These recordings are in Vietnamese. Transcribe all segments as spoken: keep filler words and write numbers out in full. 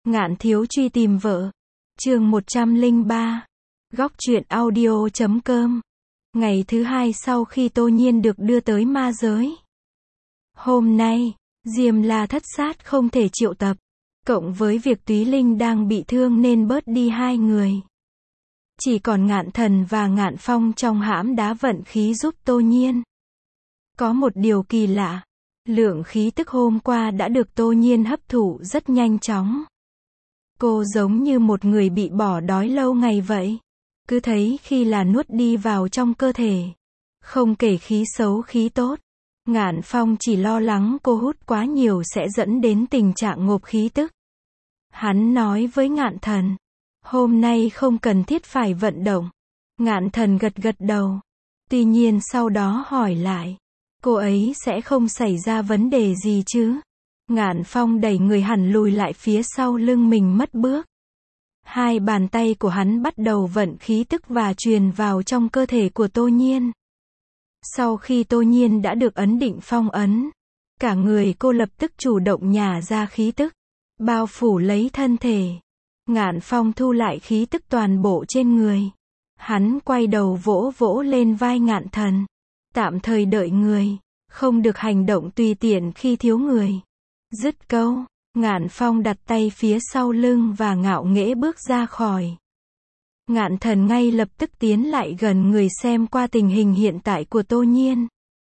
Ngạn thiếu truy tìm vợ. Chương một trăm lẻ ba. Góc truyện audio chấm com. Ngày thứ hai sau khi Tô Nhiên được đưa tới ma giới. Hôm nay, Diêm La thất sát không thể triệu tập. Cộng với việc Túy Linh đang bị thương nên bớt đi hai người. Chỉ còn Ngạn Thần và Ngạn Phong trong hãm đá vận khí giúp Tô Nhiên. Có một điều kỳ lạ. Lượng khí tức hôm qua đã được Tô Nhiên hấp thụ rất nhanh chóng. Cô giống như một người bị bỏ đói lâu ngày vậy. Cứ thấy khi là nuốt đi vào trong cơ thể. Không kể khí xấu khí tốt. Ngạn Phong chỉ lo lắng cô hút quá nhiều sẽ dẫn đến tình trạng ngộp khí tức. Hắn nói với Ngạn Thần. Hôm nay không cần thiết phải vận động. Ngạn Thần gật gật đầu. Tuy nhiên sau đó hỏi lại. Cô ấy sẽ không xảy ra vấn đề gì chứ? Ngạn Phong đẩy người hẳn lùi lại phía sau lưng mình mất bước. Hai bàn tay của hắn bắt đầu vận khí tức và truyền vào trong cơ thể của Tô Nhiên. Sau khi Tô Nhiên đã được ấn định phong ấn, cả người cô lập tức chủ động nhả ra khí tức, bao phủ lấy thân thể. Ngạn Phong thu lại khí tức toàn bộ trên người. Hắn quay đầu vỗ vỗ lên vai Ngạn Thần. Tạm thời đợi người, không được hành động tùy tiện khi thiếu người. Dứt câu, Ngạn Phong đặt tay phía sau lưng và ngạo nghễ bước ra khỏi. Ngạn Thần ngay lập tức tiến lại gần người xem qua tình hình hiện tại của Tô Nhiên.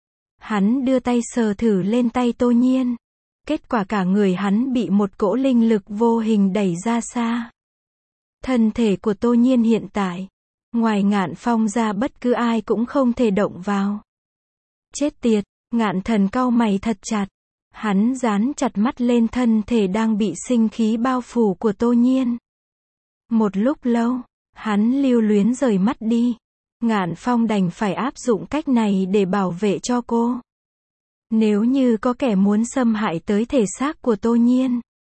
Hắn đưa tay sờ thử lên tay Tô Nhiên. Kết quả cả người hắn bị một cỗ linh lực vô hình đẩy ra xa. Thân thể của Tô Nhiên hiện tại, ngoài Ngạn Phong ra bất cứ ai cũng không thể động vào. Chết tiệt, Ngạn Thần cau mày thật chặt. Hắn dán chặt mắt lên thân thể đang bị sinh khí bao phủ của Tô Nhiên. Một lúc lâu, hắn lưu luyến rời mắt đi. Ngạn Phong đành phải áp dụng cách này để bảo vệ cho cô. Nếu như có kẻ muốn xâm hại tới thể xác của Tô Nhiên,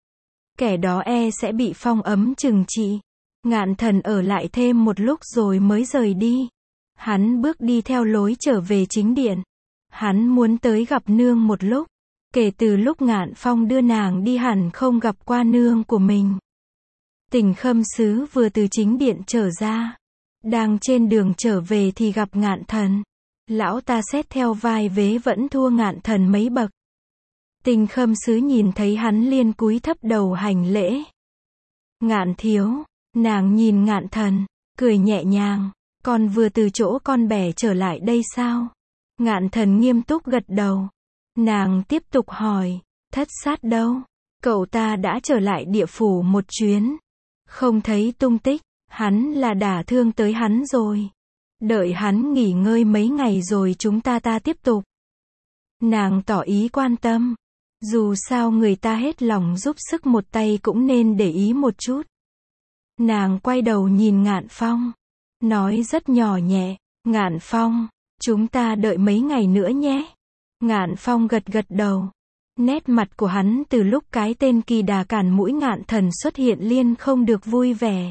kẻ đó e sẽ bị phong ấm trừng trị. Ngạn Thần ở lại thêm một lúc rồi mới rời đi. Hắn bước đi theo lối trở về chính điện. Hắn muốn tới gặp nương một lúc. Kể từ lúc Ngạn Phong đưa nàng đi hẳn không gặp qua nương của mình. Tình Khâm Sứ vừa từ chính điện trở ra. Đang trên đường trở về thì gặp Ngạn Thần. Lão ta xét theo vai vế vẫn thua Ngạn Thần mấy bậc. Tình Khâm Sứ nhìn thấy hắn liền cúi thấp đầu hành lễ. Ngạn thiếu, nàng nhìn Ngạn Thần, cười nhẹ nhàng. Con vừa từ chỗ con bè trở lại đây sao? Ngạn Thần nghiêm túc gật đầu. Nàng tiếp tục hỏi, thất sát đâu? Cậu ta đã trở lại địa phủ một chuyến. Không thấy tung tích, hắn là đả thương tới hắn rồi. Đợi hắn nghỉ ngơi mấy ngày rồi chúng ta ta tiếp tục. Nàng tỏ ý quan tâm. Dù sao người ta hết lòng giúp sức một tay cũng nên để ý một chút. Nàng quay đầu nhìn Ngạn Phong. Nói rất nhỏ nhẹ, Ngạn Phong, chúng ta đợi mấy ngày nữa nhé. Ngạn Phong gật gật đầu. Nét mặt của hắn từ lúc cái tên kỳ đà cản mũi Ngạn Thần xuất hiện liên không được vui vẻ.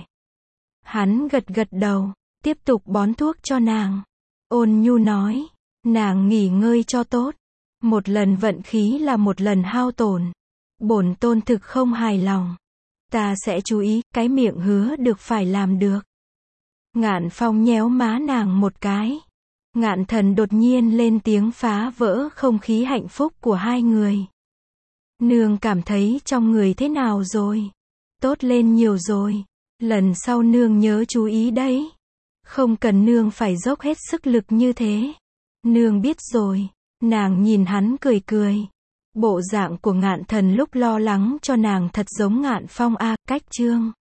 Hắn gật gật đầu, tiếp tục bón thuốc cho nàng. Ôn nhu nói, nàng nghỉ ngơi cho tốt. Một lần vận khí là một lần hao tổn. Bổn tôn thực không hài lòng. Ta sẽ chú ý, cái miệng hứa được phải làm được. Ngạn Phong nhéo má nàng một cái. Ngạn Thần đột nhiên lên tiếng phá vỡ không khí hạnh phúc của hai người. Nương cảm thấy trong người thế nào rồi? Tốt lên nhiều rồi. Lần sau nương nhớ chú ý đấy. Không cần nương phải dốc hết sức lực như thế. Nương biết rồi. Nàng nhìn hắn cười cười. Bộ dạng của Ngạn Thần lúc lo lắng cho nàng thật giống Ngạn Phong a. Cách chương